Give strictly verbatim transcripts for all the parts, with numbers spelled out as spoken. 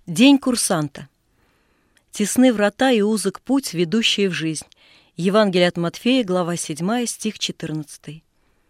День курсанта. Тесны врата и узок путь, ведущие в жизнь. Евангелие от Матфея, глава седьмая, стих четырнадцатый.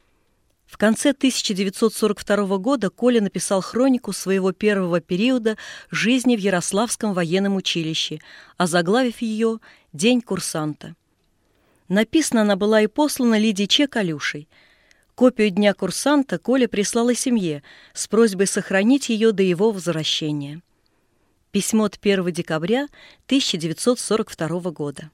В конце тысяча девятьсот сорок второго года Коля написал хронику своего первого периода жизни в Ярославском военном училище, озаглавив ее «День курсанта». Написана она была и послана Лидии Че Калюшей. Копию Дня курсанта Коля прислал и семье с просьбой сохранить ее до его возвращения. Письмо от первого декабря тысяча девятьсот сорок второго года.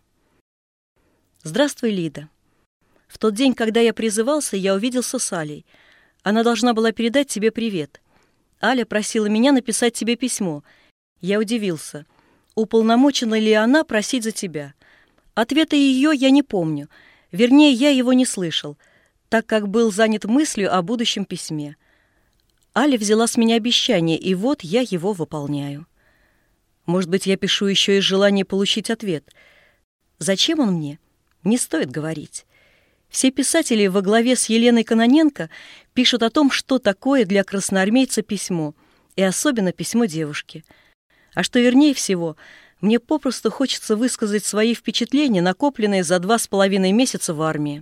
Здравствуй, Лида. В тот день, когда я призывался, я увиделся с Алей. Она должна была передать тебе привет. Аля просила меня написать тебе письмо. Я удивился. Уполномочена ли она просить за тебя? Ответа ее я не помню. Вернее, я его не слышал, так как был занят мыслью о будущем письме. Аля взяла с меня обещание, и вот я его выполняю. Может быть, я пишу еще из желания получить ответ. Зачем он мне? Не стоит говорить. Все писатели во главе с Еленой Кононенко пишут о том, что такое для красноармейца письмо, и особенно письмо девушки. А что вернее всего, мне попросту хочется высказать свои впечатления, накопленные за два с половиной месяца в армии.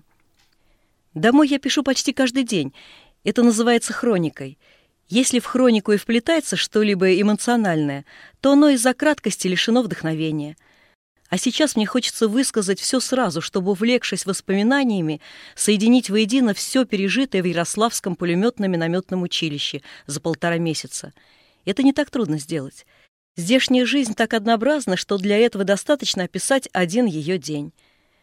Домой я пишу почти каждый день. Это называется хроникой. Если в хронику и вплетается что-либо эмоциональное, то оно из-за краткости лишено вдохновения. А сейчас мне хочется высказать все сразу, чтобы, увлекшись воспоминаниями, соединить воедино все пережитое в Ярославском пулеметно-минометном училище за полтора месяца. Это не так трудно сделать. Здешняя жизнь так однообразна, что для этого достаточно описать один ее день.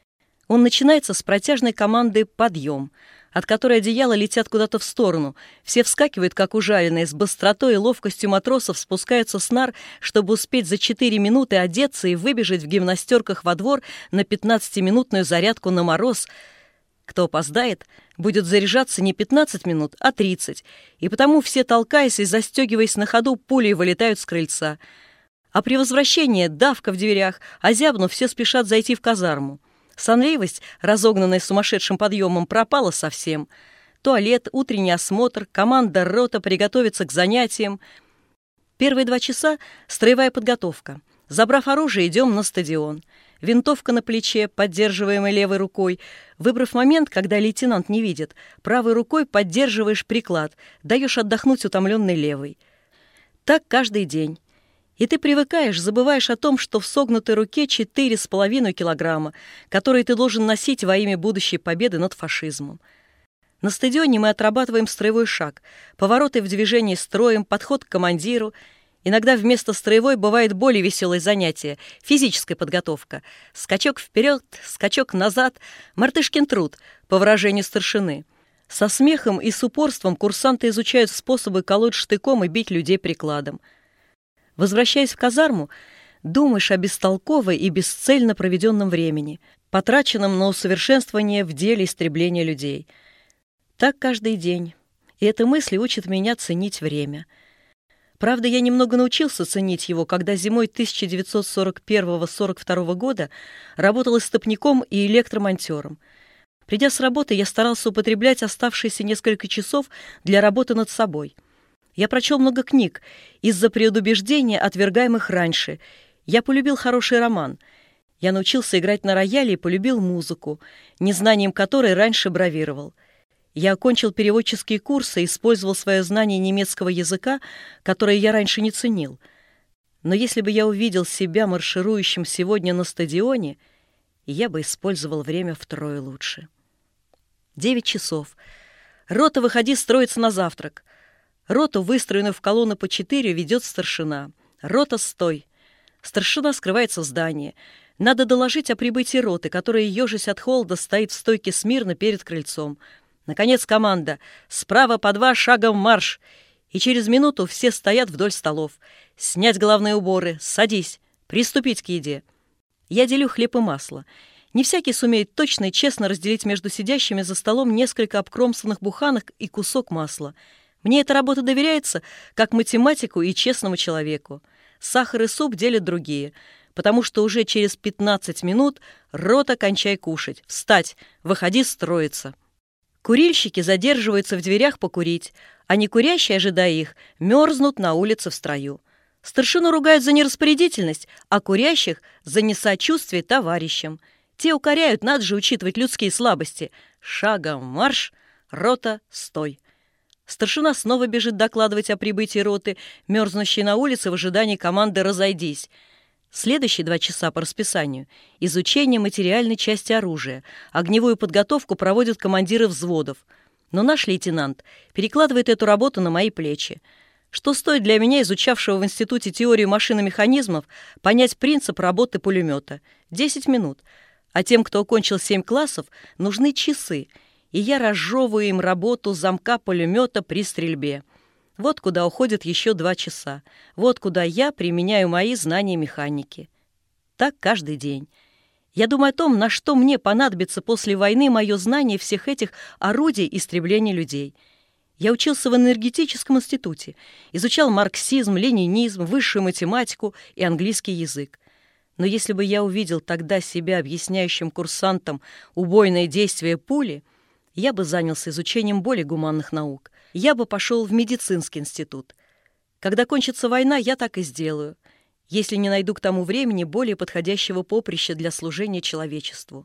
Он начинается с протяжной команды «Подъем», от которой одеяла летят куда-то в сторону. Все вскакивают, как ужаленные, с быстротой и ловкостью матросов спускаются с нар, чтобы успеть за четыре минуты одеться и выбежать в гимнастерках во двор на пятнадцатиминутную зарядку на мороз. Кто опоздает, будет заряжаться не пятнадцать минут, а тридцать, и потому все, толкаясь и застегиваясь на ходу, пулей вылетают с крыльца. А при возвращении давка в дверях, а зябнув, все спешат зайти в казарму. Сонливость, разогнанная сумасшедшим подъемом, пропала совсем. Туалет, утренний осмотр, команда рота приготовиться к занятиям. Первые два часа — строевая подготовка. Забрав оружие, идем на стадион. Винтовка на плече, поддерживаемая левой рукой. Выбрав момент, когда лейтенант не видит, правой рукой поддерживаешь приклад, даешь отдохнуть утомленной левой. Так каждый день. И ты привыкаешь, забываешь о том, что в согнутой руке четыре с половиной килограмма, которые ты должен носить во имя будущей победы над фашизмом. На стадионе мы отрабатываем строевой шаг, повороты в движении строем, подход к командиру. Иногда вместо строевой бывает более веселое занятие – физическая подготовка. Скачок вперед, скачок назад, мартышкин труд, по выражению старшины. Со смехом и с упорством курсанты изучают способы колоть штыком и бить людей прикладом. Возвращаясь в казарму, думаешь о бестолковой и бесцельно проведенном времени, потраченном на усовершенствование в деле истребления людей. Так каждый день. И эта мысль учит меня ценить время. Правда, я немного научился ценить его, когда зимой тысяча девятьсот сорок первого — сорок второго года работал истопником и электромонтером. Придя с работы, я старался употреблять оставшиеся несколько часов для работы над собой. Я прочел много книг из-за предубеждения, отвергаемых раньше. Я полюбил хороший роман. Я научился играть на рояле и полюбил музыку, незнанием которой раньше бравировал. Я окончил переводческие курсы и использовал свое знание немецкого языка, которое я раньше не ценил. Но если бы я увидел себя марширующим сегодня на стадионе, я бы использовал время втрое лучше. Девять часов. Рота, выходи строиться на завтрак. Роту, выстроенную в колонну по четыре, ведет старшина. Рота, стой. Старшина скрывается в здании. Надо доложить о прибытии роты, которая, ежась от холода, стоит в стойке смирно перед крыльцом. Наконец команда. Справа по два, шагом марш. И через минуту все стоят вдоль столов. Снять головные уборы, садись, приступить к еде. Я делю хлеб и масло. Не всякий сумеет точно и честно разделить между сидящими за столом несколько обкромсанных буханок и кусок масла. Мне эта работа доверяется, как математику и честному человеку. Сахар и суп делят другие, потому что уже через пятнадцать минут рота, кончай кушать. Встать, выходи строиться. Курильщики задерживаются в дверях покурить, а некурящие, ожидая их, мерзнут на улице в строю. Старшину ругают за нераспорядительность, а курящих – за несочувствие товарищам. Те укоряют, надо же учитывать людские слабости. Шагом марш, рота, стой. Старшина снова бежит докладывать о прибытии роты, мерзнущей на улице в ожидании команды «разойдись». Следующие два часа по расписанию – изучение материальной части оружия. Огневую подготовку проводят командиры взводов. Но наш лейтенант перекладывает эту работу на мои плечи. Что стоит для меня, изучавшего в институте теорию машин и механизмов, понять принцип работы пулемета? Десять минут. А тем, кто окончил семь классов, нужны часы. И я разжевываю им работу замка пулемета при стрельбе. Вот куда уходят еще два часа. Вот куда я применяю мои знания механики. Так каждый день. Я думаю о том, на что мне понадобится после войны мое знание всех этих орудий истребления людей. Я учился в энергетическом институте, изучал марксизм, ленинизм, высшую математику и английский язык. Но если бы я увидел тогда себя объясняющим курсантам убойное действие пули, я бы занялся изучением более гуманных наук. Я бы пошел в медицинский институт. Когда кончится война, я так и сделаю, если не найду к тому времени более подходящего поприща для служения человечеству.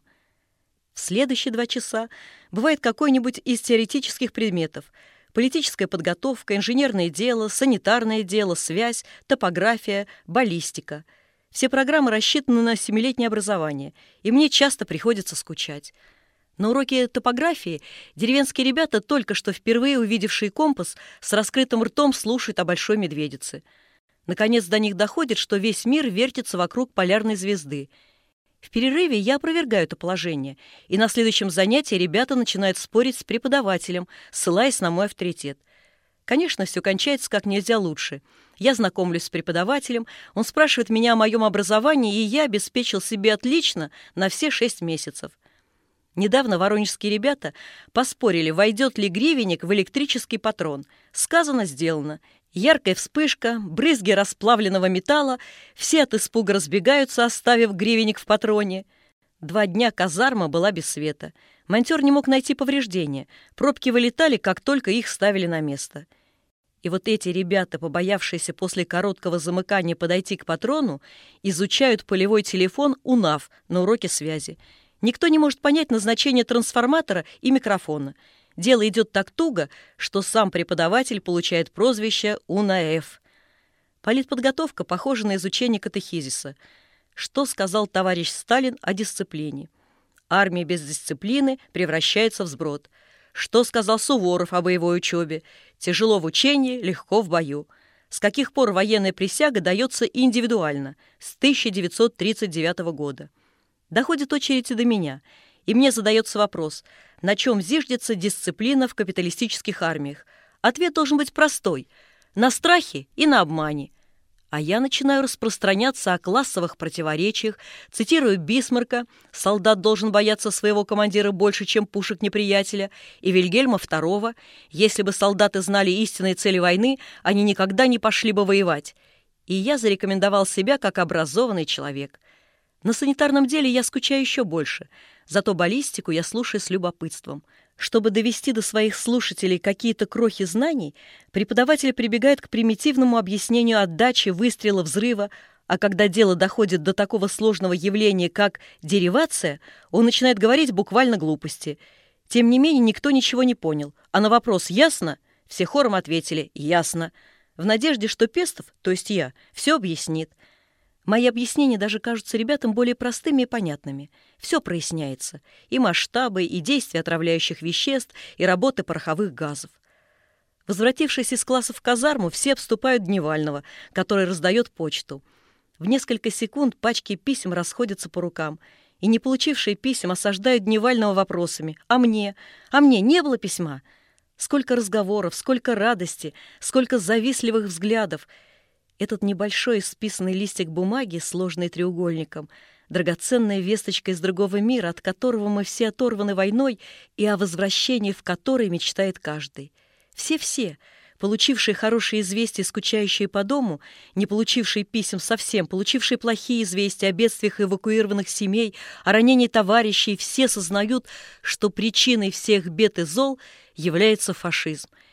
В следующие два часа бывает какой-нибудь из теоретических предметов: политическая подготовка, инженерное дело, санитарное дело, связь, топография, баллистика. Все программы рассчитаны на семилетнее образование, и мне часто приходится скучать. На уроке топографии деревенские ребята, только что впервые увидевшие компас, с раскрытым ртом слушают о большой медведице. Наконец до них доходит, что весь мир вертится вокруг полярной звезды. В перерыве я опровергаю это положение, и на следующем занятии ребята начинают спорить с преподавателем, ссылаясь на мой авторитет. Конечно, все кончается как нельзя лучше. Я знакомлюсь с преподавателем, он спрашивает меня о моем образовании, и я обеспечил себе отлично на все шесть месяцев. Недавно воронежские ребята поспорили, войдет ли гривенник в электрический патрон. Сказано, сделано. Яркая вспышка, брызги расплавленного металла, все от испуга разбегаются, оставив гривенник в патроне. Два дня казарма была без света. Монтер не мог найти повреждения. Пробки вылетали, как только их ставили на место. И вот эти ребята, побоявшиеся после короткого замыкания подойти к патрону, изучают полевой телефон УНАВ на уроке связи. Никто не может понять назначение трансформатора и микрофона. Дело идет так туго, что сам преподаватель получает прозвище УНАЭФ. Политподготовка похожа на изучение катехизиса. Что сказал товарищ Сталин о дисциплине? Армия без дисциплины превращается в сброд. Что сказал Суворов о боевой учебе? Тяжело в учении, легко в бою. С каких пор военная присяга дается индивидуально? С тысяча девятьсот тридцать девятого года. Доходит очередь и до меня, и мне задается вопрос, на чем зиждется дисциплина в капиталистических армиях. Ответ должен быть простой – на страхе и на обмане. А я начинаю распространяться о классовых противоречиях, цитирую Бисмарка «Солдат должен бояться своего командира больше, чем пушек неприятеля», и Вильгельма второго «Если бы солдаты знали истинные цели войны, они никогда не пошли бы воевать». И я зарекомендовал себя как образованный человек. На санитарном деле я скучаю еще больше, зато баллистику я слушаю с любопытством. Чтобы довести до своих слушателей какие-то крохи знаний, преподаватель прибегает к примитивному объяснению отдачи, выстрела, взрыва, а когда дело доходит до такого сложного явления, как деривация, он начинает говорить буквально глупости. Тем не менее, никто ничего не понял, а на вопрос «ясно?» все хором ответили «ясно», в надежде, что Пестов, то есть я, все объяснит. Мои объяснения даже кажутся ребятам более простыми и понятными. Все проясняется. И масштабы, и действия отравляющих веществ, и работы пороховых газов. Возвратившись из класса в казарму, все обступают Дневального, который раздает почту. В несколько секунд пачки писем расходятся по рукам, и не получившие писем осаждают Дневального вопросами «А мне? А мне не было письма?» Сколько разговоров, сколько радости, сколько завистливых взглядов. Этот небольшой исписанный листик бумаги, сложный треугольником, драгоценная весточка из другого мира, от которого мы все оторваны войной и о возвращении в который мечтает каждый. Все-все, получившие хорошие известия, скучающие по дому, не получившие писем совсем, получившие плохие известия о бедствиях эвакуированных семей, о ранении товарищей, все сознают, что причиной всех бед и зол является фашизм.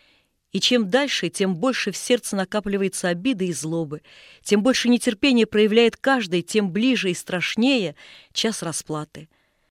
И чем дальше, тем больше в сердце накапливается обиды и злобы, тем больше нетерпения проявляет каждый, тем ближе и страшнее час расплаты.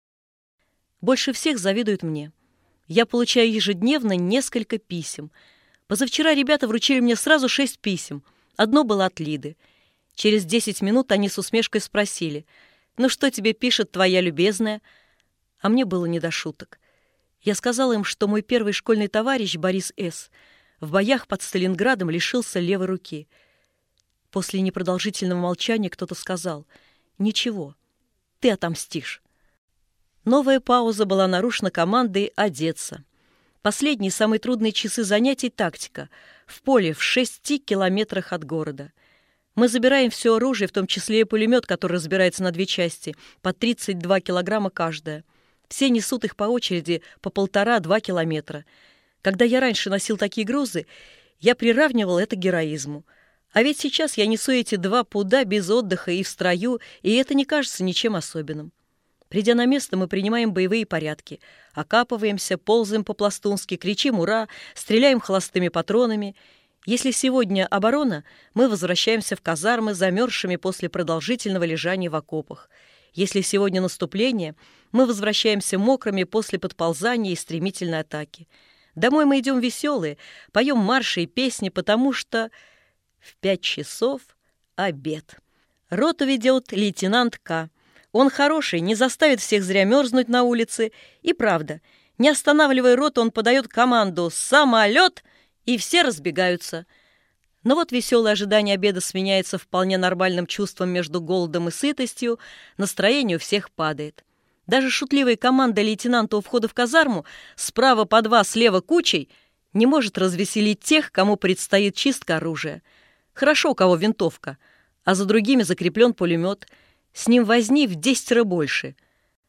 Больше всех завидуют мне. Я получаю ежедневно несколько писем. Позавчера ребята вручили мне сразу шесть писем. Одно было от Лиды. Через десять минут они с усмешкой спросили: «Ну что тебе пишет твоя любезная?» А мне было не до шуток. Я сказала им, что мой первый школьный товарищ Борис С. в боях под Сталинградом лишился левой руки. После непродолжительного молчания кто-то сказал: «Ничего, ты отомстишь». Новая пауза была нарушена командой «одеться». Последние, самые трудные часы занятий — тактика. В поле, в шести километрах от города. Мы забираем все оружие, в том числе и пулемет, который разбирается на две части, по тридцать два килограмма каждая. Все несут их по очереди по полтора-два километра. Когда я раньше носил такие грузы, я приравнивал это к героизму. А ведь сейчас я несу эти два пуда без отдыха и в строю, и это не кажется ничем особенным. Придя на место, мы принимаем боевые порядки. Окапываемся, ползаем по-пластунски, кричим «Ура!», стреляем холостыми патронами. Если сегодня оборона, мы возвращаемся в казармы, замерзшими после продолжительного лежания в окопах. Если сегодня наступление, мы возвращаемся мокрыми после подползания и стремительной атаки. Домой мы идем веселые, поем марши и песни, потому что в пять часов обед. Роту ведет лейтенант К. Он хороший, не заставит всех зря мерзнуть на улице. И правда, не останавливая роту, он подает команду «Самолет!» и все разбегаются. Но вот веселое ожидание обеда сменяется вполне нормальным чувством между голодом и сытостью, настроение у всех падает. Даже шутливая команда лейтенанта у входа в казарму «Справа по два, слева кучей» не может развеселить тех, кому предстоит чистка оружия. Хорошо, у кого винтовка, а за другими закреплен пулемет. С ним возни в десятеро больше –